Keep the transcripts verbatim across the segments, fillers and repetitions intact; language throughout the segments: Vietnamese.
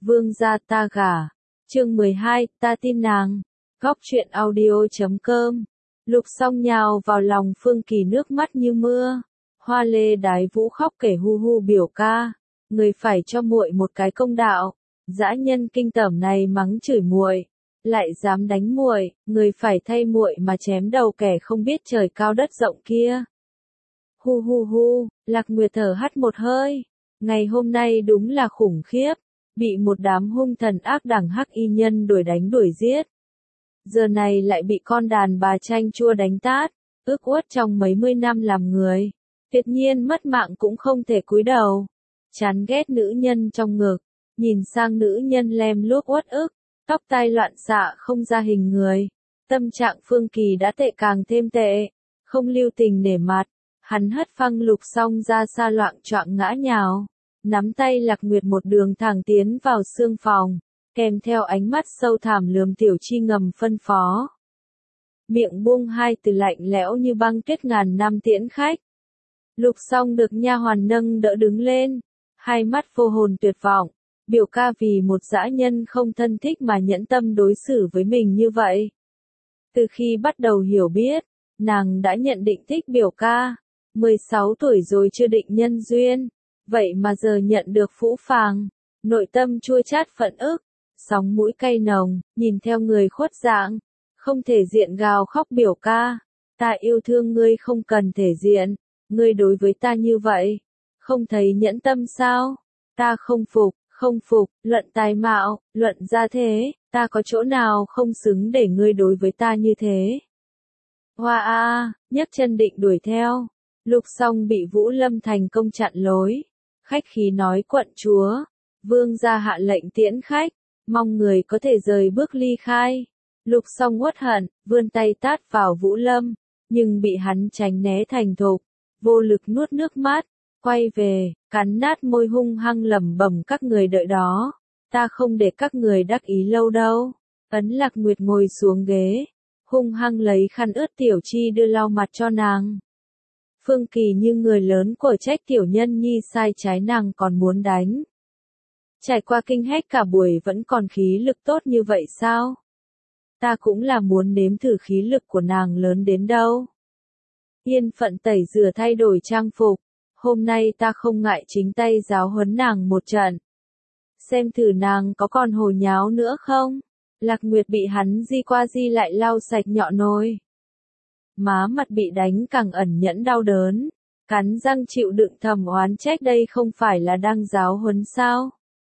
Vương gia ta gả. Chương mười hai, ta tin nàng. Góc truyện audio chấm com. Lục Song nhào vào lòng Phương Kỳ, nước mắt như mưa. Hoa lê đái vũ khóc kể hu hu biểu ca, người phải cho muội một cái công đạo. Dã nhân kinh tởm này mắng chửi muội, lại dám đánh muội, người phải thay muội mà chém đầu kẻ không biết trời cao đất rộng kia. Hu hu hu, Lạc Nguyệt thở hắt một hơi. Ngày hôm nay đúng là khủng khiếp, bị một đám hung thần ác đẳng hắc y nhân đuổi đánh đuổi giết. Giờ này lại bị con đàn bà chanh chua đánh tát, ước uất trong mấy mươi năm làm người. Tuyệt nhiên mất mạng cũng không thể cúi đầu. Chán ghét nữ nhân trong ngực, nhìn sang nữ nhân lem luốc uất ức, tóc tai loạn xạ không ra hình người. Tâm trạng Phương Kỳ đã tệ càng thêm tệ, không lưu tình nể mặt. Hắn hất phăng Lục Song ra xa loạng choạng ngã nhào, nắm tay Lạc Nguyệt một đường thẳng tiến vào xương phòng, kèm theo ánh mắt sâu thẳm lườm Tiểu Chi ngầm phân phó. Miệng buông hai từ lạnh lẽo như băng tuyết ngàn năm tiễn khách. Lục Song được nha hoàn nâng đỡ đứng lên, hai mắt vô hồn tuyệt vọng, biểu ca vì một dã nhân không thân thích mà nhẫn tâm đối xử với mình như vậy. Từ khi bắt đầu hiểu biết, nàng đã nhận định thích biểu ca, mười sáu tuổi rồi chưa định nhân duyên, vậy mà giờ nhận được phũ phàng, nội tâm chua chát phẫn ức, sóng mũi cay nồng, nhìn theo người khuất dạng, không thể diện gào khóc biểu ca, ta yêu thương ngươi không cần thể diện, ngươi đối với ta như vậy, không thấy nhẫn tâm sao, ta không phục, không phục, luận tài mạo, luận gia thế, ta có chỗ nào không xứng để ngươi đối với ta như thế. Hoa a, nhấc chân định đuổi theo, Lục Song bị Vũ Lâm thành công chặn lối, khách khí nói quận chúa, vương gia hạ lệnh tiễn khách, mong người có thể rời bước ly khai. Lục Song uất hận, vươn tay tát vào Vũ Lâm, nhưng bị hắn tránh né thành thục, vô lực nuốt nước mắt, quay về, cắn nát môi hung hăng lẩm bẩm các người đợi đó, ta không để các người đắc ý lâu đâu. Ấn Lạc Nguyệt ngồi xuống ghế, hung hăng lấy khăn ướt Tiểu Chi đưa lau mặt cho nàng. Phương Kỳ như người lớn của trách tiểu nhân nhi sai trái nàng còn muốn đánh. Trải qua kinh hách cả buổi vẫn còn khí lực tốt như vậy sao? Ta cũng là muốn nếm thử khí lực của nàng lớn đến đâu. Yên phận tẩy rửa thay đổi trang phục, hôm nay ta không ngại chính tay giáo huấn nàng một trận. Xem thử nàng có còn hồ nháo nữa không? Lạc Nguyệt bị hắn di qua di lại lau sạch nhọ nồi. Má mặt bị đánh càng ẩn nhẫn đau đớn, cắn răng chịu đựng thầm oán trách đây không phải là đang giáo huấn sao.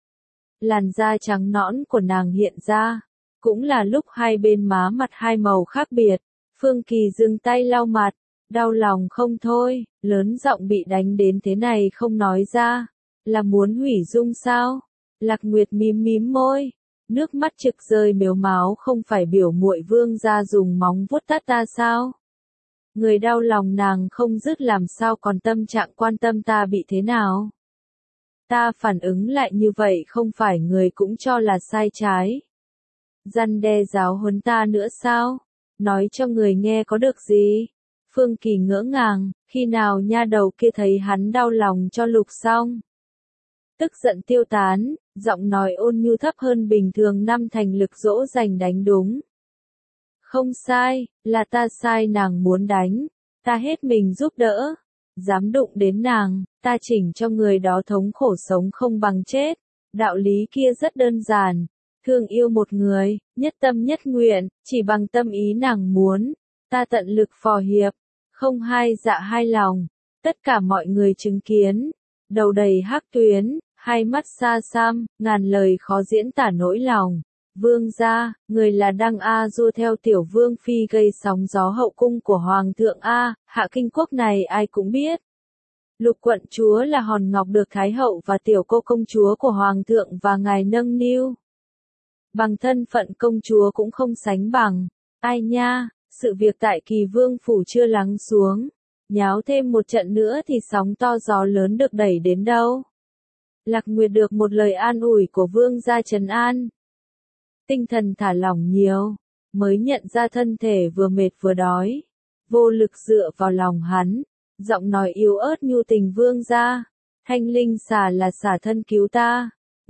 Làn da trắng nõn của nàng hiện ra, cũng là lúc hai bên má mặt hai màu khác biệt. Phương Kỳ dừng tay lau mặt, đau lòng không thôi, lớn giọng bị đánh đến thế này không nói ra, là muốn hủy dung sao? Lạc Nguyệt mím mím môi, nước mắt trực rơi mếu máo, không phải biểu muội vương gia dùng móng vuốt tát ta sao? Người đau lòng nàng không dứt làm sao còn tâm trạng quan tâm ta bị thế nào. Ta phản ứng lại như vậy không phải người cũng cho là sai trái. Răn đe giáo huấn ta nữa sao? Nói cho người nghe có được gì? Phương Kỳ ngỡ ngàng, khi nào nha đầu kia thấy hắn đau lòng cho Lục Song. Tức giận tiêu tán, giọng nói ôn nhu thấp hơn bình thường năm thành lực dỗ dành đánh đúng. Không sai, là ta sai, nàng muốn đánh, ta hết mình giúp đỡ. Dám đụng đến nàng, ta chỉnh cho người đó thống khổ sống không bằng chết. Đạo lý kia rất đơn giản, thương yêu một người, nhất tâm nhất nguyện, chỉ bằng tâm ý nàng muốn, ta tận lực phò hiệp, không hai dạ hai lòng. Tất cả mọi người chứng kiến, đầu đầy hắc tuyến, hai mắt xa xăm, ngàn lời khó diễn tả nỗi lòng. Vương gia, người là Đăng A Du theo tiểu vương phi gây sóng gió hậu cung của Hoàng thượng A, hạ kinh quốc này ai cũng biết. Lục quận chúa là hòn ngọc được Thái hậu và tiểu cô công chúa của Hoàng thượng và ngài nâng niu. Bằng thân phận công chúa cũng không sánh bằng, ai nha, sự việc tại Kỳ Vương phủ chưa lắng xuống, nháo thêm một trận nữa thì sóng to gió lớn được đẩy đến đâu. Lạc Nguyệt được một lời an ủi của vương gia trấn an. Tinh thần thả lỏng nhiều, mới nhận ra thân thể vừa mệt vừa đói, vô lực dựa vào lòng hắn, giọng nói yếu ớt nhu tình vương gia, thanh linh xà là xả thân cứu ta,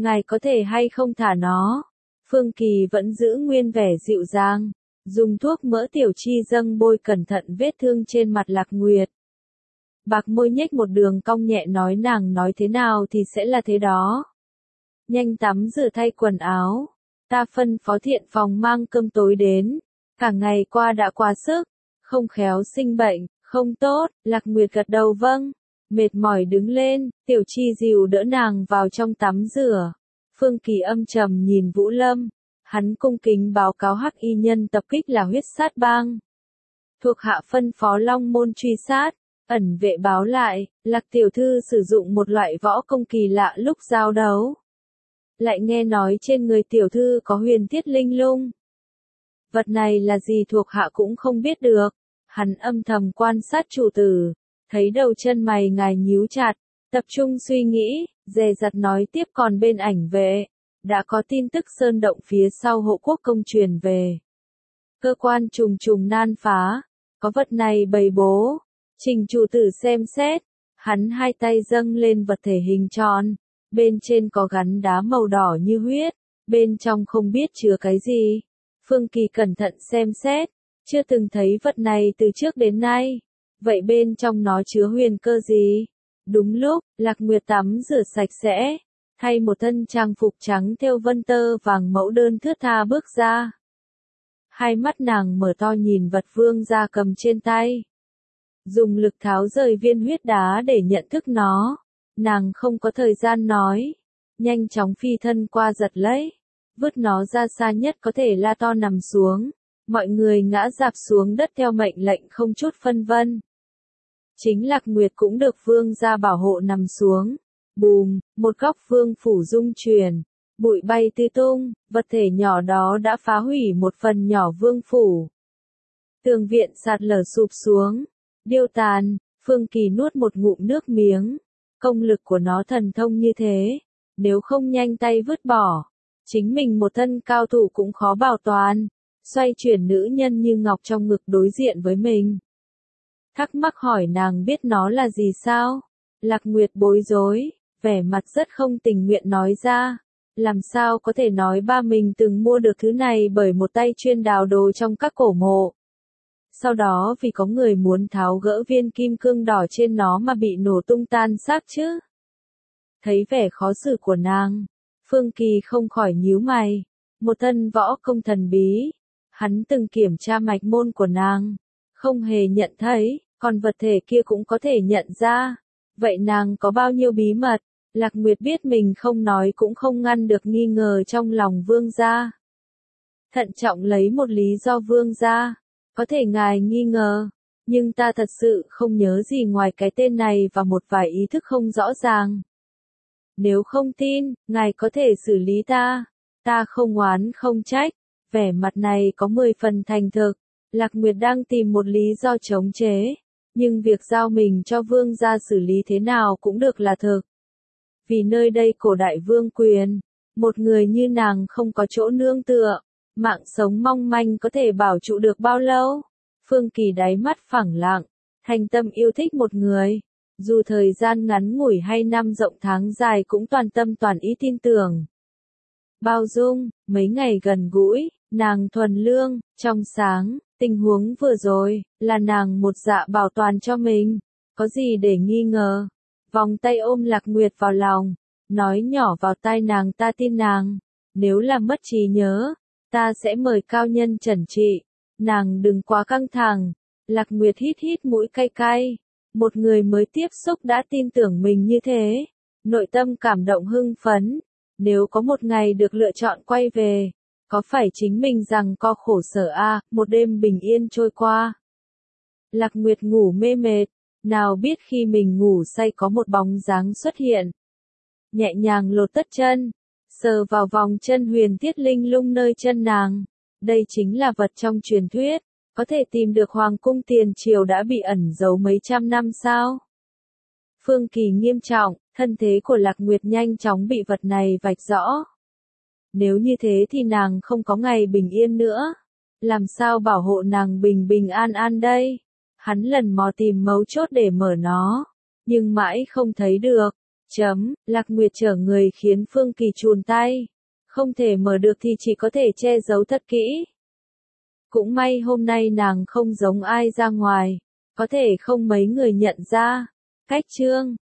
ngài có thể hay không thả nó. Phương Kỳ vẫn giữ nguyên vẻ dịu dàng, dùng thuốc mỡ tiểu chi dâng bôi cẩn thận vết thương trên mặt Lạc Nguyệt. Bạc môi nhếch một đường cong nhẹ nói nàng nói thế nào thì sẽ là thế đó. Nhanh tắm rửa thay quần áo, ta phân phó thiện phòng mang cơm tối đến, cả ngày qua đã quá sức, không khéo sinh bệnh, không tốt. Lạc Nguyệt gật đầu vâng, mệt mỏi đứng lên, tiểu chi dìu đỡ nàng vào trong tắm rửa. Phương Kỳ âm trầm nhìn Vũ Lâm, hắn cung kính báo cáo hắc y nhân tập kích là huyết sát bang. Thuộc hạ phân phó Long Môn truy sát, ẩn vệ báo lại, Lạc tiểu thư sử dụng một loại võ công kỳ lạ lúc giao đấu. Lại nghe nói trên người tiểu thư có huyền thiết linh lung. Vật này là gì thuộc hạ cũng không biết được. Hắn âm thầm quan sát chủ tử, thấy đầu chân mày ngài nhíu chặt, tập trung suy nghĩ, dè dặt nói tiếp còn bên ảnh vệ. Đã có tin tức sơn động phía sau hộ quốc công truyền về. Cơ quan trùng trùng nan phá, có vật này bày bố. Trình chủ tử xem xét, hắn hai tay dâng lên vật thể hình tròn, bên trên có gắn đá màu đỏ như huyết, bên trong không biết chứa cái gì. Phương Kỳ cẩn thận xem xét, chưa từng thấy vật này từ trước đến nay. Vậy bên trong nó chứa huyền cơ gì? Đúng lúc, Lạc Nguyệt tắm rửa sạch sẽ, thay một thân trang phục trắng thêu vân tơ vàng mẫu đơn thướt tha bước ra. Hai mắt nàng mở to nhìn vật vương gia cầm trên tay. Dùng lực tháo rời viên huyết đá để nhận thức nó. Nàng không có thời gian nói. Nhanh chóng phi thân qua giật lấy. Vứt nó ra xa nhất có thể la to nằm xuống. Mọi người ngã dạp xuống đất theo mệnh lệnh không chút phân vân. Chính Lạc Nguyệt cũng được vương gia bảo hộ nằm xuống. Bùm, một góc vương phủ rung chuyển. Bụi bay tứ tung, vật thể nhỏ đó đã phá hủy một phần nhỏ vương phủ. Tường viện sạt lở sụp xuống. Điêu tàn, Phương Kỳ nuốt một ngụm nước miếng. Công lực của nó thần thông như thế, nếu không nhanh tay vứt bỏ, chính mình một thân cao thủ cũng khó bảo toàn. Xoay chuyển nữ nhân như ngọc trong ngực đối diện với mình. Thắc mắc hỏi nàng biết nó là gì sao? Lạc Nguyệt bối rối, vẻ mặt rất không tình nguyện nói ra. Làm sao có thể nói ba mình từng mua được thứ này bởi một tay chuyên đào đồ trong các cổ mộ. Sau đó vì có người muốn tháo gỡ viên kim cương đỏ trên nó mà bị nổ tung tan xác chứ. Thấy vẻ khó xử của nàng, Phương Kỳ không khỏi nhíu mày. Một thân võ công thần bí, hắn từng kiểm tra mạch môn của nàng, không hề nhận thấy, còn vật thể kia cũng có thể nhận ra. Vậy nàng có bao nhiêu bí mật? Lạc Nguyệt biết mình không nói cũng không ngăn được nghi ngờ trong lòng vương gia. Thận trọng lấy một lý do vương gia. Có thể ngài nghi ngờ, nhưng ta thật sự không nhớ gì ngoài cái tên này và một vài ý thức không rõ ràng. Nếu không tin, ngài có thể xử lý ta. Ta không oán không trách. Vẻ mặt này có mười phần thành thực. Lạc Nguyệt đang tìm một lý do chống chế. Nhưng việc giao mình cho vương gia xử lý thế nào cũng được là thực. Vì nơi đây cổ đại vương quyền. Một người như nàng không có chỗ nương tựa. Mạng sống mong manh có thể bảo trụ được bao lâu? Phương Kỳ đáy mắt phẳng lặng. Thành tâm yêu thích một người. Dù thời gian ngắn ngủi hay năm rộng tháng dài cũng toàn tâm toàn ý tin tưởng. Bao dung, mấy ngày gần gũi, nàng thuần lương, trong sáng, tình huống vừa rồi, là nàng một dạ bảo toàn cho mình. Có gì để nghi ngờ? Vòng tay ôm Lạc Nguyệt vào lòng, nói nhỏ vào tai nàng ta tin nàng. Nếu là mất trí nhớ, ta sẽ mời cao nhân chẩn trị. Nàng đừng quá căng thẳng. Lạc Nguyệt hít hít mũi cay cay. Một người mới tiếp xúc đã tin tưởng mình như thế. Nội tâm cảm động hưng phấn. Nếu có một ngày được lựa chọn quay về, có phải chính mình rằng co khổ sở a, à, một đêm bình yên trôi qua. Lạc Nguyệt ngủ mê mệt, nào biết khi mình ngủ say có một bóng dáng xuất hiện. Nhẹ nhàng lột tất chân, sờ vào vòng chân huyền thiết linh lung nơi chân nàng. Đây chính là vật trong truyền thuyết, có thể tìm được hoàng cung tiền triều đã bị ẩn giấu mấy trăm năm sao? Phương Kỳ nghiêm trọng, thân thế của Lạc Nguyệt nhanh chóng bị vật này vạch rõ. Nếu như thế thì nàng không có ngày bình yên nữa. Làm sao bảo hộ nàng bình bình an an đây? Hắn lần mò tìm mấu chốt để mở nó, nhưng mãi không thấy được. Chấm, Lạc Nguyệt trở người khiến Phương Kỳ chùn tay. Không thể mở được thì chỉ có thể che giấu thật kỹ. Cũng may hôm nay nàng không giống ai ra ngoài. Có thể không mấy người nhận ra. Cách chương